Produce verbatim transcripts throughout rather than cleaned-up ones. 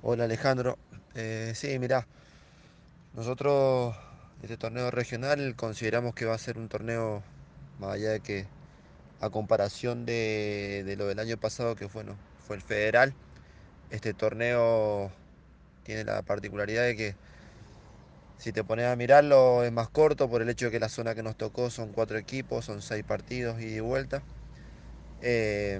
Hola Alejandro. Eh, sí, mirá, nosotros este torneo regional consideramos que va a ser un torneo, más allá de que a comparación de, de lo del año pasado que fue, no, fue el federal, este torneo tiene la particularidad de que si te pones a mirarlo es más corto por el hecho de que la zona que nos tocó son cuatro equipos, son seis partidos ida y vuelta. Eh,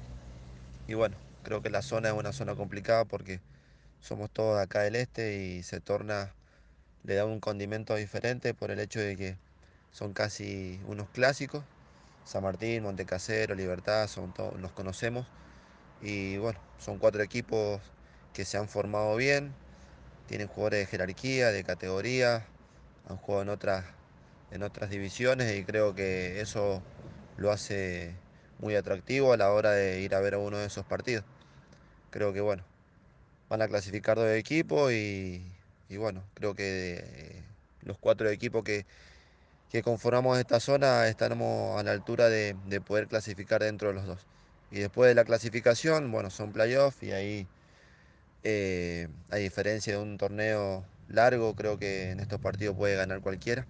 y bueno, creo que la zona es una zona complicada porque somos todos de acá del este y se torna le da un condimento diferente por el hecho de que son casi unos clásicos. San Martín, Montecasero, Libertad, son todos, los conocemos. Y bueno, son cuatro equipos que se han formado bien, tienen jugadores de jerarquía, de categoría, han jugado en otras, en otras divisiones y creo que eso lo hace muy atractivo a la hora de ir a ver a uno de esos partidos. Creo que bueno, van a clasificar dos equipos y, y bueno, creo que eh, los cuatro equipos que, que conformamos esta zona estamos a la altura de, de poder clasificar dentro de los dos. Y después de la clasificación, bueno, son playoffs y ahí, eh, a diferencia de un torneo largo, creo que en estos partidos puede ganar cualquiera.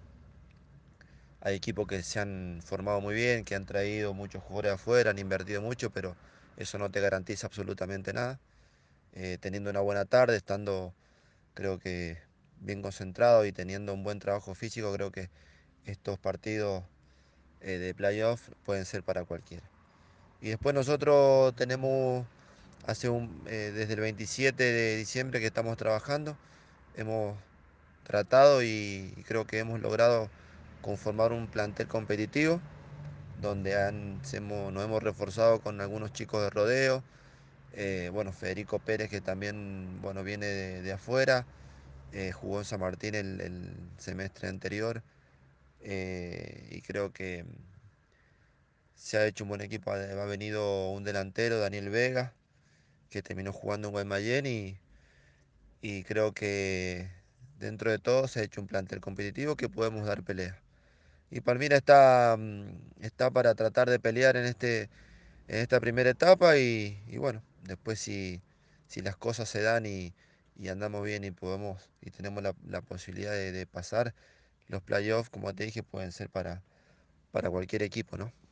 Hay equipos que se han formado muy bien, que han traído muchos jugadores afuera, han invertido mucho, pero eso no te garantiza absolutamente nada. Eh, teniendo una buena tarde, estando creo que bien concentrado y teniendo un buen trabajo físico, creo que estos partidos eh, de playoff pueden ser para cualquiera. Y después nosotros tenemos, hace un, eh, desde el veintisiete de diciembre que estamos trabajando, hemos tratado y, y creo que hemos logrado conformar un plantel competitivo, donde han, se hemos- nos hemos reforzado con algunos chicos de rodeo, eh, bueno, Federico Pérez que también, bueno, viene de, de afuera, eh, jugó en San Martín el, el semestre anterior, eh, y creo que se ha hecho un buen equipo. Ha ha venido un delantero, Daniel Vega, que terminó jugando en Guaymallén y, y creo que dentro de todo se ha hecho un plantel competitivo que podemos dar pelea. Y Palmira está, mm, está para tratar de pelear en, este, en esta primera etapa y, y bueno, después si, si las cosas se dan y, y andamos bien y podemos y tenemos la, la posibilidad de, de pasar, los playoffs, como te dije, pueden ser para, para cualquier equipo, ¿no?